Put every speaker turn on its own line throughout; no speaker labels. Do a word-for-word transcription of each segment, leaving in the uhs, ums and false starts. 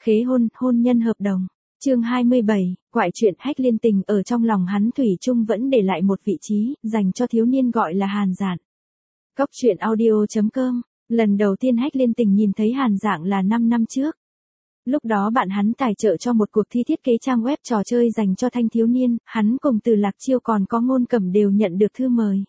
Khế hôn, hôn nhân hợp đồng. Chương hai mươi bảy, quại chuyện Hách Liên Tình ở trong lòng hắn thủy chung vẫn để lại một vị trí, dành cho thiếu niên gọi là Hàn Dạn. Cốc truyện audio chấm com, lần đầu tiên Hách Liên Tình nhìn thấy Hàn Dạng là năm năm trước. Lúc đó bạn hắn tài trợ cho một cuộc thi thiết kế trang web trò chơi dành cho thanh thiếu niên, hắn cùng Từ Lạc Chiêu còn có Ngôn Cẩm đều nhận được thư mời.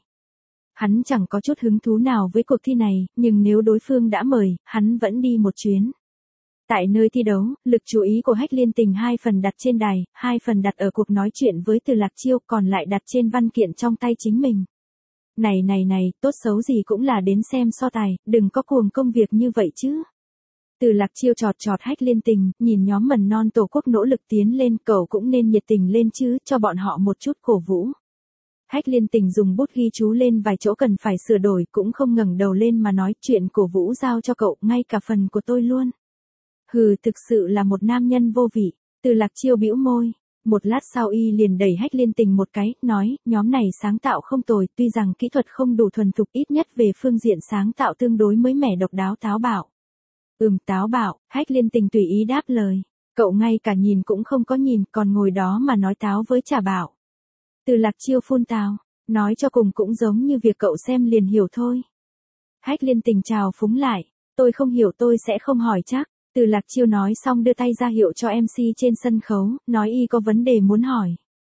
Hắn chẳng có chút hứng thú nào với cuộc thi này, nhưng nếu đối phương đã mời, hắn vẫn đi một chuyến. Tại nơi thi đấu, lực chú ý của Hách Liên Tình hai phần đặt trên đài, hai phần đặt ở cuộc nói chuyện với Từ Lạc Chiêu, còn lại đặt trên văn kiện trong tay chính mình. Này này này, tốt xấu gì cũng là đến xem so tài, đừng có cuồng công việc như vậy chứ. Từ Lạc Chiêu chọt chọt Hách Liên Tình, nhìn nhóm mầm non tổ quốc nỗ lực tiến lên, cậu cũng nên nhiệt tình lên chứ, cho bọn họ một chút cổ vũ. Hách Liên Tình dùng bút ghi chú lên vài chỗ cần phải sửa đổi, cũng không ngẩng đầu lên mà nói, chuyện cổ vũ giao cho cậu, ngay cả phần của tôi luôn. Hừ, thực sự là một nam nhân vô vị. Từ Lạc Chiêu bĩu môi. Một lát sau y liền đẩy Hách Liên Tình một cái, nói, nhóm này sáng tạo không tồi, tuy rằng kỹ thuật không đủ thuần thục, ít nhất về phương diện sáng tạo tương đối mới mẻ độc đáo táo bạo. Ừm, táo bạo. Hách Liên Tình tùy ý đáp lời. Cậu ngay cả nhìn cũng không có nhìn, còn ngồi đó mà nói táo với trà bạo. Từ Lạc Chiêu phun tào, nói cho cùng cũng giống như việc cậu xem liền hiểu thôi. Hách Liên Tình chào phúng lại, tôi không hiểu tôi sẽ không hỏi chắc. Từ Lạc Chiêu nói xong đưa tay ra hiệu cho em xê trên sân khấu, nói y có vấn đề muốn hỏi.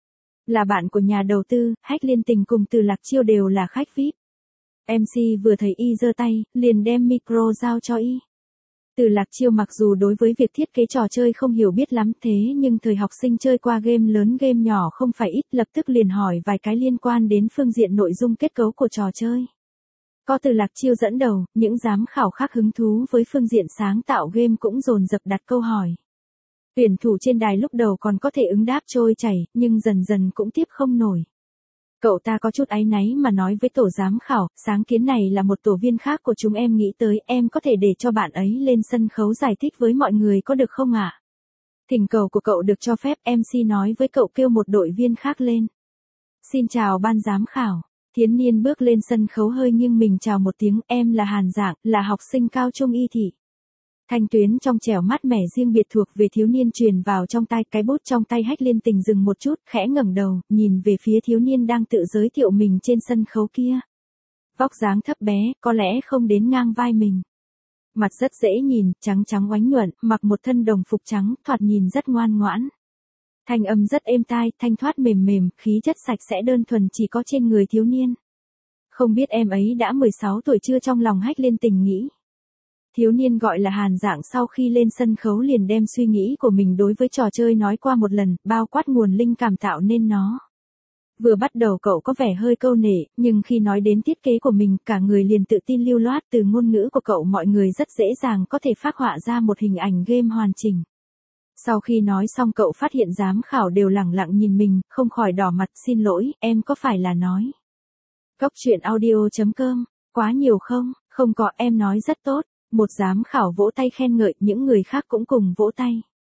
Là bạn của nhà đầu tư, Hách Liên Tình cùng Từ Lạc Chiêu đều là khách vi ai pi. em xê vừa thấy y giơ tay, liền đem micro giao cho y. Từ Lạc Chiêu mặc dù đối với việc thiết kế trò chơi không hiểu biết lắm, thế nhưng thời học sinh chơi qua game lớn game nhỏ không phải ít, lập tức liền hỏi vài cái liên quan đến phương diện nội dung kết cấu của trò chơi. Có Từ Lạc Chiêu dẫn đầu, những giám khảo khác hứng thú với phương diện sáng tạo game cũng dồn dập đặt câu hỏi. Tuyển thủ trên đài lúc đầu còn có thể ứng đáp trôi chảy, nhưng dần dần cũng tiếp không nổi. Cậu ta có chút áy náy mà nói với tổ giám khảo, sáng kiến này là một tổ viên khác của chúng em nghĩ tới, em có thể để cho bạn ấy lên sân khấu giải thích với mọi người có được không ạ? À? Thỉnh cầu của cậu được cho phép, em xê nói với cậu kêu một đội viên khác lên. Xin chào ban giám khảo. Thiến niên bước lên sân khấu hơi nghiêng mình chào một tiếng, em là Hàn Dạng, là học sinh cao trung y thị. Thanh tuyến trong trẻo mát mẻ riêng biệt thuộc về thiếu niên truyền vào trong tai, cái bút trong tay Hách Liên Tình dừng một chút, khẽ ngẩng đầu, nhìn về phía thiếu niên đang tự giới thiệu mình trên sân khấu kia. Vóc dáng thấp bé, có lẽ không đến ngang vai mình. Mặt rất dễ nhìn, trắng trắng oánh nhuận, mặc một thân đồng phục trắng, thoạt nhìn rất ngoan ngoãn. Thanh âm rất êm tai, thanh thoát mềm mềm, khí chất sạch sẽ đơn thuần chỉ có trên người thiếu niên. Không biết em ấy đã mười sáu tuổi chưa, trong lòng Hách Liên Tình nghĩ. Thiếu niên gọi là Hàn Dạng sau khi lên sân khấu liền đem suy nghĩ của mình đối với trò chơi nói qua một lần, bao quát nguồn linh cảm tạo nên nó. Vừa bắt đầu cậu có vẻ hơi câu nệ, nhưng khi nói đến thiết kế của mình, cả người liền tự tin lưu loát, từ ngôn ngữ của cậu mọi người rất dễ dàng có thể phác họa ra một hình ảnh game hoàn chỉnh. Sau khi nói xong cậu phát hiện giám khảo đều lẳng lặng nhìn mình, không khỏi đỏ mặt, xin lỗi, em có phải là nói. Cốc truyện audio chấm com, quá nhiều không, không có, em nói rất tốt. Một giám khảo vỗ tay khen ngợi, những người khác cũng cùng vỗ tay.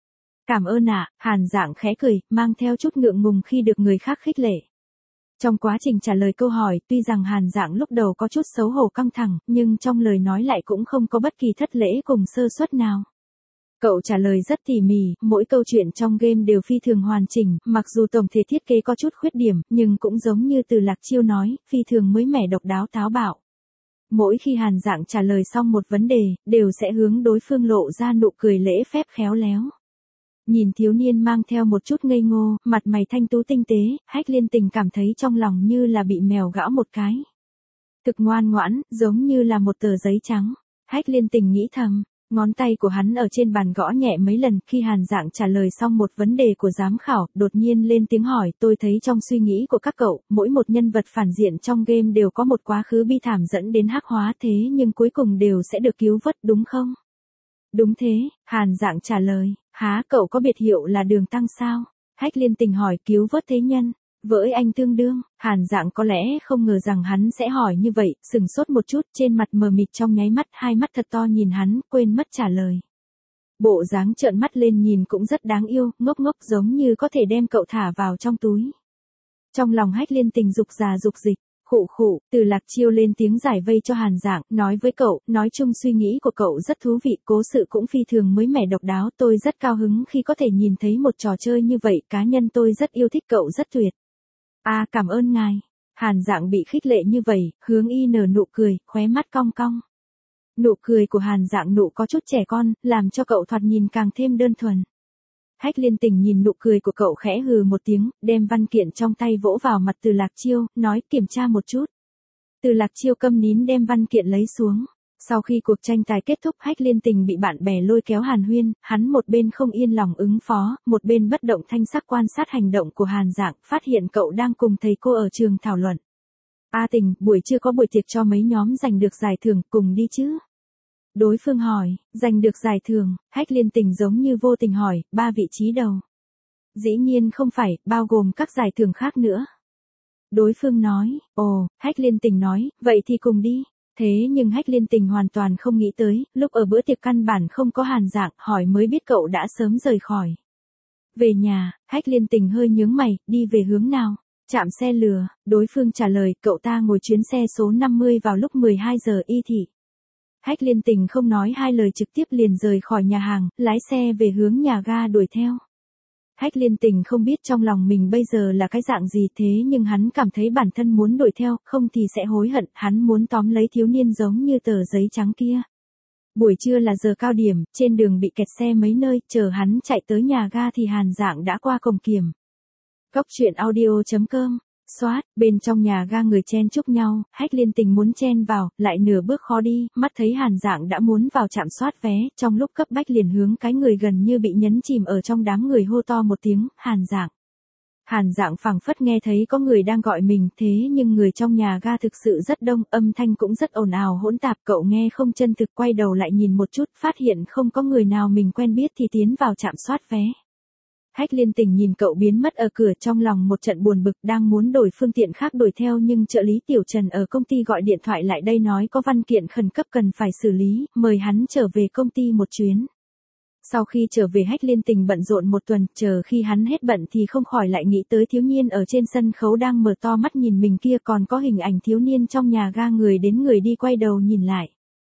Cảm ơn ạ, à, Hàn Dạng khẽ cười, mang theo chút ngượng ngùng khi được người khác khích lệ. Trong quá trình trả lời câu hỏi, tuy rằng Hàn Dạng lúc đầu có chút xấu hổ căng thẳng, nhưng trong lời nói lại cũng không có bất kỳ thất lễ cùng sơ suất nào. Cậu trả lời rất tỉ mỉ, mỗi câu chuyện trong game đều phi thường hoàn chỉnh, mặc dù tổng thể thiết kế có chút khuyết điểm, nhưng cũng giống như Từ Lạc Chiêu nói, phi thường mới mẻ độc đáo táo bạo. Mỗi khi Hàn Dạng trả lời xong một vấn đề, đều sẽ hướng đối phương lộ ra nụ cười lễ phép khéo léo. Nhìn thiếu niên mang theo một chút ngây ngô, mặt mày thanh tú tinh tế, Hách Liên Tình cảm thấy trong lòng như là bị mèo gõ một cái. Thực ngoan ngoãn, giống như là một tờ giấy trắng. Hách Liên Tình nghĩ thầm. Ngón tay của hắn ở trên bàn gõ nhẹ mấy lần, khi Hàn Dạng trả lời xong một vấn đề của giám khảo, đột nhiên lên tiếng hỏi, tôi thấy trong suy nghĩ của các cậu, mỗi một nhân vật phản diện trong game đều có một quá khứ bi thảm dẫn đến hắc hóa, thế nhưng cuối cùng đều sẽ được cứu vớt, đúng không? Đúng thế, Hàn Dạng trả lời, há cậu có biệt hiệu là Đường Tăng sao? Hách Liên Tình hỏi, cứu vớt thế nhân. Với anh tương đương, Hàn Dạng có lẽ không ngờ rằng hắn sẽ hỏi như vậy, sừng sốt một chút, trên mặt mờ mịt trong nháy mắt, hai mắt thật to nhìn hắn, quên mất trả lời. Bộ dáng trợn mắt lên nhìn cũng rất đáng yêu, ngốc ngốc giống như có thể đem cậu thả vào trong túi. Trong lòng Hách Liên Tình dục già dục dịch, Khụ khụ, Từ Lạc Chiêu lên tiếng giải vây cho Hàn Dạng, nói với cậu, nói chung suy nghĩ của cậu rất thú vị, cố sự cũng phi thường mới mẻ độc đáo, tôi rất cao hứng khi có thể nhìn thấy một trò chơi như vậy, cá nhân tôi rất yêu thích cậu rất tuyệt. À cảm ơn ngài. Hàn Dạng bị khích lệ như vậy, hướng y nở nụ cười, khóe mắt cong cong. Nụ cười của Hàn Dạng nụ có chút trẻ con, làm cho cậu thoạt nhìn càng thêm đơn thuần. Hách Liên Tình nhìn nụ cười của cậu khẽ hừ một tiếng, đem văn kiện trong tay vỗ vào mặt Từ Lạc Chiêu, nói kiểm tra một chút. Từ Lạc Chiêu câm nín đem văn kiện lấy xuống. Sau khi cuộc tranh tài kết thúc, Hách Liên Tình bị bạn bè lôi kéo hàn huyên, hắn một bên không yên lòng ứng phó, một bên bất động thanh sắc quan sát hành động của Hàn Dạng, phát hiện cậu đang cùng thầy cô ở trường thảo luận. A Tình, buổi trưa có buổi tiệc cho mấy nhóm giành được giải thưởng, cùng đi chứ? Đối phương hỏi, giành được giải thưởng, Hách Liên Tình giống như vô tình hỏi, ba vị trí đầu. Dĩ nhiên không phải, bao gồm các giải thưởng khác nữa. Đối phương nói, ồ, Hách Liên Tình nói, vậy thì cùng đi. Thế nhưng Hách Liên Tình hoàn toàn không nghĩ tới, lúc ở bữa tiệc căn bản không có Hàn Dạng, hỏi mới biết cậu đã sớm rời khỏi. Về nhà, Hách Liên Tình hơi nhướng mày, đi về hướng nào? Trạm xe lừa, đối phương trả lời, cậu ta ngồi chuyến xe số năm mươi vào lúc mười hai giờ y thị. Hách Liên Tình không nói hai lời trực tiếp liền rời khỏi nhà hàng, lái xe về hướng nhà ga đuổi theo. Hách Liên Tình không biết trong lòng mình bây giờ là cái dạng gì thế nhưng hắn cảm thấy bản thân muốn đuổi theo, không thì sẽ hối hận, hắn muốn tóm lấy thiếu niên giống như tờ giấy trắng kia. Buổi trưa là giờ cao điểm, trên đường bị kẹt xe mấy nơi, chờ hắn chạy tới nhà ga thì Hàn Dạng đã qua cổng kiểm. Cốc truyện audio chấm com. Xoát, bên trong nhà ga người chen chúc nhau, Hách Liên Tình muốn chen vào, lại nửa bước khó đi, mắt thấy Hàn Dạng đã muốn vào trạm soát vé, trong lúc cấp bách liền hướng cái người gần như bị nhấn chìm ở trong đám người hô to một tiếng, Hàn Dạng. Hàn Dạng phảng phất nghe thấy có người đang gọi mình, thế nhưng người trong nhà ga thực sự rất đông, âm thanh cũng rất ồn ào hỗn tạp, cậu nghe không chân thực quay đầu lại nhìn một chút, phát hiện không có người nào mình quen biết thì tiến vào trạm soát vé. Hách Liên Tình nhìn cậu biến mất ở cửa trong lòng một trận buồn bực đang muốn đổi phương tiện khác đuổi theo nhưng trợ lý Tiểu Trần ở công ty gọi điện thoại lại đây nói có văn kiện khẩn cấp cần phải xử lý, mời hắn trở về công ty một chuyến. Sau khi trở về Hách Liên Tình bận rộn một tuần, chờ khi hắn hết bận thì không khỏi lại nghĩ tới thiếu niên ở trên sân khấu đang mở to mắt nhìn mình kia còn có hình ảnh thiếu niên trong nhà ga người đến người đi quay đầu nhìn lại.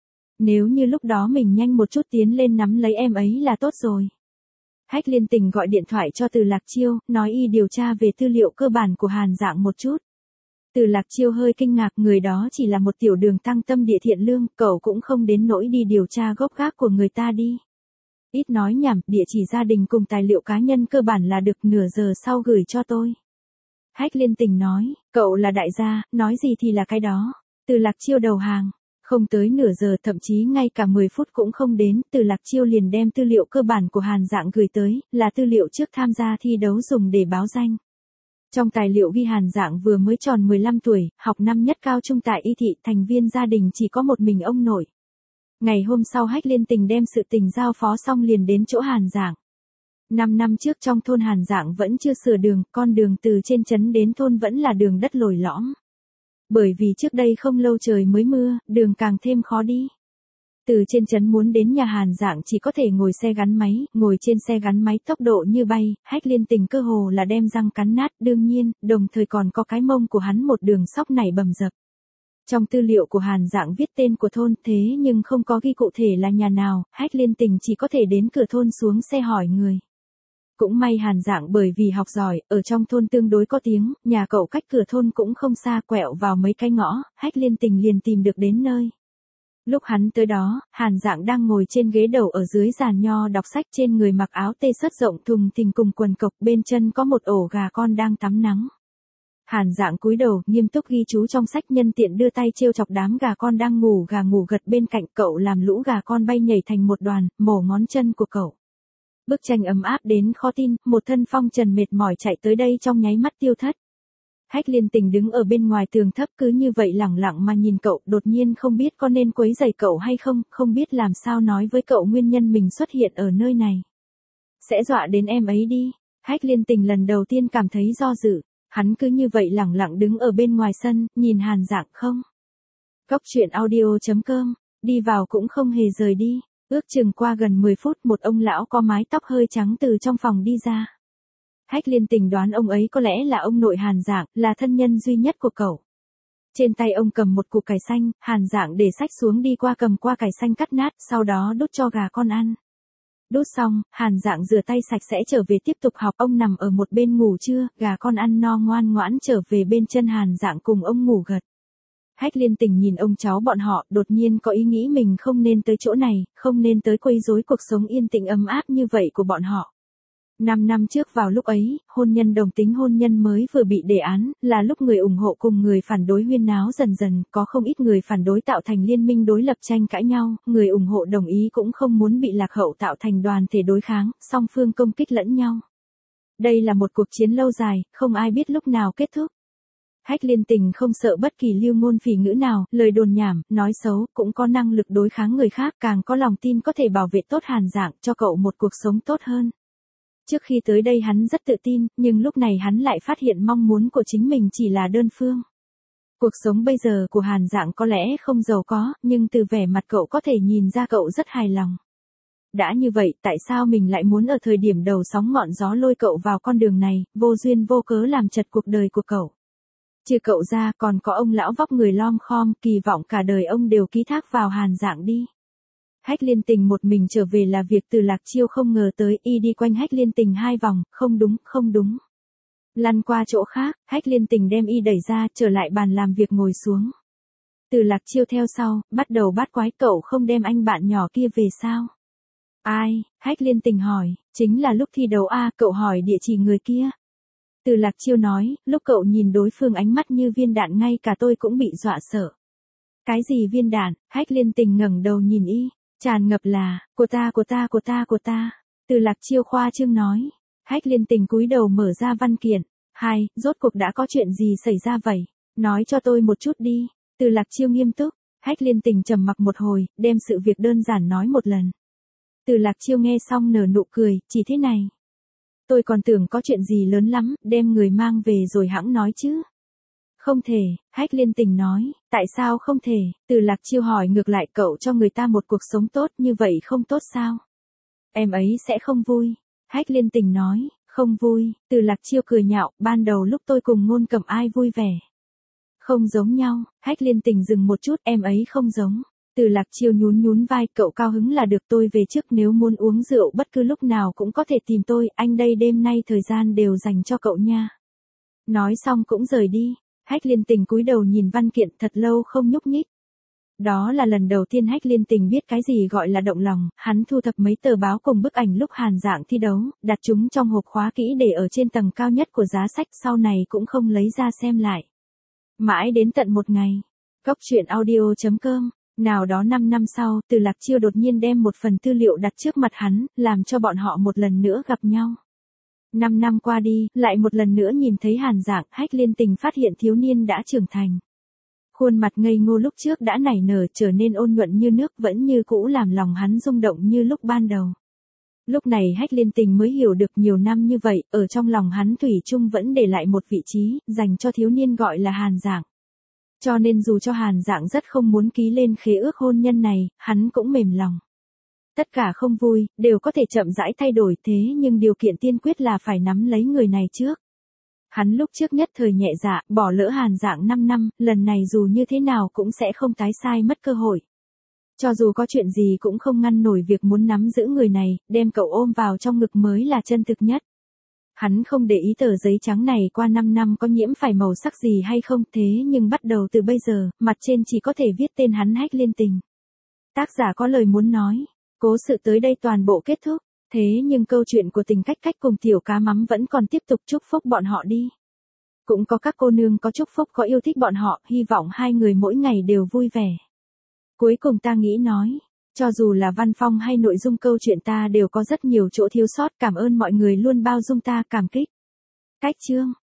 Nếu như lúc đó mình nhanh một chút tiến lên nắm lấy em ấy là tốt rồi. Hách Liên Tình gọi điện thoại cho Từ Lạc Chiêu, nói y điều tra về tư liệu cơ bản của Hàn Dạng một chút. Từ Lạc Chiêu hơi kinh ngạc, người đó chỉ là một tiểu đường tăng tâm địa thiện lương, cậu cũng không đến nỗi đi điều tra gốc gác của người ta đi. Ít nói nhảm, địa chỉ gia đình cùng tài liệu cá nhân cơ bản là được, nửa giờ sau gửi cho tôi. Hách Liên Tình nói, cậu là đại gia, nói gì thì là cái đó. Từ Lạc Chiêu đầu hàng. Không tới nửa giờ, thậm chí ngay cả mười phút cũng không đến, Từ Lạc Chiêu liền đem tư liệu cơ bản của Hàn Dạng gửi tới, là tư liệu trước tham gia thi đấu dùng để báo danh. Trong tài liệu ghi Hàn Dạng vừa mới tròn mười lăm tuổi, học năm nhất cao trung tại Y thị, thành viên gia đình chỉ có một mình ông nội. Ngày hôm sau Hách Liên Tình đem sự tình giao phó xong liền đến chỗ Hàn Dạng. Năm năm trước trong thôn Hàn Dạng vẫn chưa sửa đường, con đường từ trên trấn đến thôn vẫn là đường đất lồi lõm. Bởi vì trước đây không lâu trời mới mưa, đường càng thêm khó đi. Từ trên trấn muốn đến nhà Hàn Dạng chỉ có thể ngồi xe gắn máy, ngồi trên xe gắn máy tốc độ như bay, Hách Liên Tình cơ hồ là đem răng cắn nát, đương nhiên, đồng thời còn có cái mông của hắn một đường sóc nảy bầm dập. Trong tư liệu của Hàn Dạng viết tên của thôn thế nhưng không có ghi cụ thể là nhà nào, Hách Liên Tình chỉ có thể đến cửa thôn xuống xe hỏi người. Cũng may Hàn Dạng bởi vì học giỏi, ở trong thôn tương đối có tiếng, nhà cậu cách cửa thôn cũng không xa, quẹo vào mấy cái ngõ, Hách Liên Tình liền tìm được đến nơi. Lúc hắn tới đó, Hàn Dạng đang ngồi trên ghế đầu ở dưới giàn nho đọc sách, trên người mặc áo tê sớt rộng thùng thình cùng quần cộc, bên chân có một ổ gà con đang tắm nắng. Hàn Dạng cúi đầu, nghiêm túc ghi chú trong sách, nhân tiện đưa tay trêu chọc đám gà con đang ngủ gà ngủ gật bên cạnh cậu, làm lũ gà con bay nhảy thành một đoàn, mổ ngón chân của cậu. Bức tranh ấm áp đến khó tin, một thân phong trần mệt mỏi chạy tới đây trong nháy mắt tiêu thất. Hách Liên Tình đứng ở bên ngoài tường thấp cứ như vậy lẳng lặng mà nhìn cậu, đột nhiên không biết có nên quấy rầy cậu hay không, không biết làm sao nói với cậu nguyên nhân mình xuất hiện ở nơi này. Sẽ dọa đến em ấy đi. Hách Liên Tình lần đầu tiên cảm thấy do dự, hắn cứ như vậy lẳng lặng đứng ở bên ngoài sân, nhìn Hàn Dạng không. Cốc truyện audio chấm com, đi vào cũng không hề rời đi. Ước chừng qua gần mười phút một ông lão có mái tóc hơi trắng từ trong phòng đi ra. Hách Liên Tình đoán ông ấy có lẽ là ông nội Hàn Dạng, là thân nhân duy nhất của cậu. Trên tay ông cầm một cục cải xanh, Hàn Dạng để sách xuống đi qua cầm qua cải xanh cắt nát, sau đó đút cho gà con ăn. Đút xong, Hàn Dạng rửa tay sạch sẽ trở về tiếp tục học, ông nằm ở một bên ngủ trưa, gà con ăn no ngoan ngoãn trở về bên chân Hàn Dạng cùng ông ngủ gật. Hách Liên Tình nhìn ông cháu bọn họ, đột nhiên có ý nghĩ mình không nên tới chỗ này, không nên tới quấy rối cuộc sống yên tĩnh ấm áp như vậy của bọn họ. Năm năm trước vào lúc ấy, hôn nhân đồng tính hôn nhân mới vừa bị đề án, là lúc người ủng hộ cùng người phản đối huyên náo dần dần, có không ít người phản đối tạo thành liên minh đối lập tranh cãi nhau, người ủng hộ đồng ý cũng không muốn bị lạc hậu tạo thành đoàn thể đối kháng, song phương công kích lẫn nhau. Đây là một cuộc chiến lâu dài, không ai biết lúc nào kết thúc. Hách Liên Tình không sợ bất kỳ lưu ngôn phỉ ngữ nào, lời đồn nhảm, nói xấu, cũng có năng lực đối kháng người khác, càng có lòng tin có thể bảo vệ tốt Hàn Dạng, cho cậu một cuộc sống tốt hơn. Trước khi tới đây hắn rất tự tin, nhưng lúc này hắn lại phát hiện mong muốn của chính mình chỉ là đơn phương. Cuộc sống bây giờ của Hàn Dạng có lẽ không giàu có, nhưng từ vẻ mặt cậu có thể nhìn ra cậu rất hài lòng. Đã như vậy, tại sao mình lại muốn ở thời điểm đầu sóng ngọn gió lôi cậu vào con đường này, vô duyên vô cớ làm chật cuộc đời của cậu. Trừ cậu ra còn có ông lão vóc người lom khom, kỳ vọng cả đời ông đều ký thác vào Hàn Dạng đi. Hách Liên Tình một mình trở về là việc Từ Lạc Chiêu không ngờ tới, y đi quanh Hách Liên Tình hai vòng, không đúng, không đúng. Lăn qua chỗ khác, Hách Liên Tình đem y đẩy ra, trở lại bàn làm việc ngồi xuống. Từ Lạc Chiêu theo sau, bắt đầu bắt quái, cậu không đem anh bạn nhỏ kia về sao? Ai? Hách Liên Tình hỏi, chính là lúc thi đấu a, cậu hỏi địa chỉ người kia. Từ Lạc Chiêu nói, lúc cậu nhìn đối phương ánh mắt như viên đạn ngay cả tôi cũng bị dọa sợ. Cái gì viên đạn? Hách Liên Tình ngẩng đầu nhìn y, tràn ngập là, của ta của ta của ta của ta. Từ Lạc Chiêu khoa trương nói. Hách Liên Tình cúi đầu mở ra văn kiện. Hai, rốt cuộc đã có chuyện gì xảy ra vậy? Nói cho tôi một chút đi. Từ Lạc Chiêu nghiêm túc. Hách Liên Tình trầm mặc một hồi, đem sự việc đơn giản nói một lần. Từ Lạc Chiêu nghe xong nở nụ cười, chỉ thế này. Tôi còn tưởng có chuyện gì lớn lắm, đem người mang về rồi hẵng nói chứ. Không thể, Hách Liên Tình nói, tại sao không thể? Từ Lạc Chiêu hỏi ngược lại, cậu cho người ta một cuộc sống tốt như vậy không tốt sao? Em ấy sẽ không vui. Hách Liên Tình nói, không vui. Từ Lạc Chiêu cười nhạo, ban đầu lúc tôi cùng Ngôn Cẩm ai vui vẻ. Không giống nhau. Hách Liên Tình dừng một chút, em ấy không giống. Từ Lạc Chiêu nhún nhún vai, cậu cao hứng là được, tôi về trước, nếu muốn uống rượu bất cứ lúc nào cũng có thể tìm tôi, anh đây đêm nay thời gian đều dành cho cậu nha. Nói xong cũng rời đi. Hách Liên Tình cúi đầu nhìn văn kiện thật lâu không nhúc nhích. Đó là lần đầu tiên Hách Liên Tình biết cái gì gọi là động lòng, hắn thu thập mấy tờ báo cùng bức ảnh lúc Hàn Dạng thi đấu, đặt chúng trong hộp khóa kỹ để ở trên tầng cao nhất của giá sách, sau này cũng không lấy ra xem lại. Mãi đến tận một ngày, Cốc truyện audio chấm com, nào đó năm năm sau, Từ Lạc Chiêu đột nhiên đem một phần tư liệu đặt trước mặt hắn, làm cho bọn họ một lần nữa gặp nhau. Năm năm qua đi, lại một lần nữa nhìn thấy Hàn Dạng, Hách Liên Tình phát hiện thiếu niên đã trưởng thành. Khuôn mặt ngây ngô lúc trước đã nảy nở, trở nên ôn nhuận như nước, vẫn như cũ làm lòng hắn rung động như lúc ban đầu. Lúc này Hách Liên Tình mới hiểu được nhiều năm như vậy, ở trong lòng hắn thủy chung vẫn để lại một vị trí, dành cho thiếu niên gọi là Hàn Dạng. Cho nên dù cho Hàn Dạng rất không muốn ký lên khế ước hôn nhân này, hắn cũng mềm lòng. Tất cả không vui, đều có thể chậm rãi thay đổi, thế nhưng điều kiện tiên quyết là phải nắm lấy người này trước. Hắn lúc trước nhất thời nhẹ dạ, bỏ lỡ Hàn Dạng năm năm, lần này dù như thế nào cũng sẽ không tái sai mất cơ hội. Cho dù có chuyện gì cũng không ngăn nổi việc muốn nắm giữ người này, đem cậu ôm vào trong ngực mới là chân thực nhất. Hắn không để ý tờ giấy trắng này qua năm năm có nhiễm phải màu sắc gì hay không, thế nhưng bắt đầu từ bây giờ, mặt trên chỉ có thể viết tên hắn Hách Liên Tình. Tác giả có lời muốn nói, cố sự tới đây toàn bộ kết thúc, thế nhưng câu chuyện của Tình Cách Cách cùng Tiểu Cá Mắm vẫn còn tiếp tục, chúc phúc bọn họ đi. Cũng có các cô nương có chúc phúc, có yêu thích bọn họ, hy vọng hai người mỗi ngày đều vui vẻ. Cuối cùng ta nghĩ nói, cho dù là văn phong hay nội dung câu chuyện ta đều có rất nhiều chỗ thiếu sót, cảm ơn mọi người luôn bao dung ta, cảm kích. Cách chương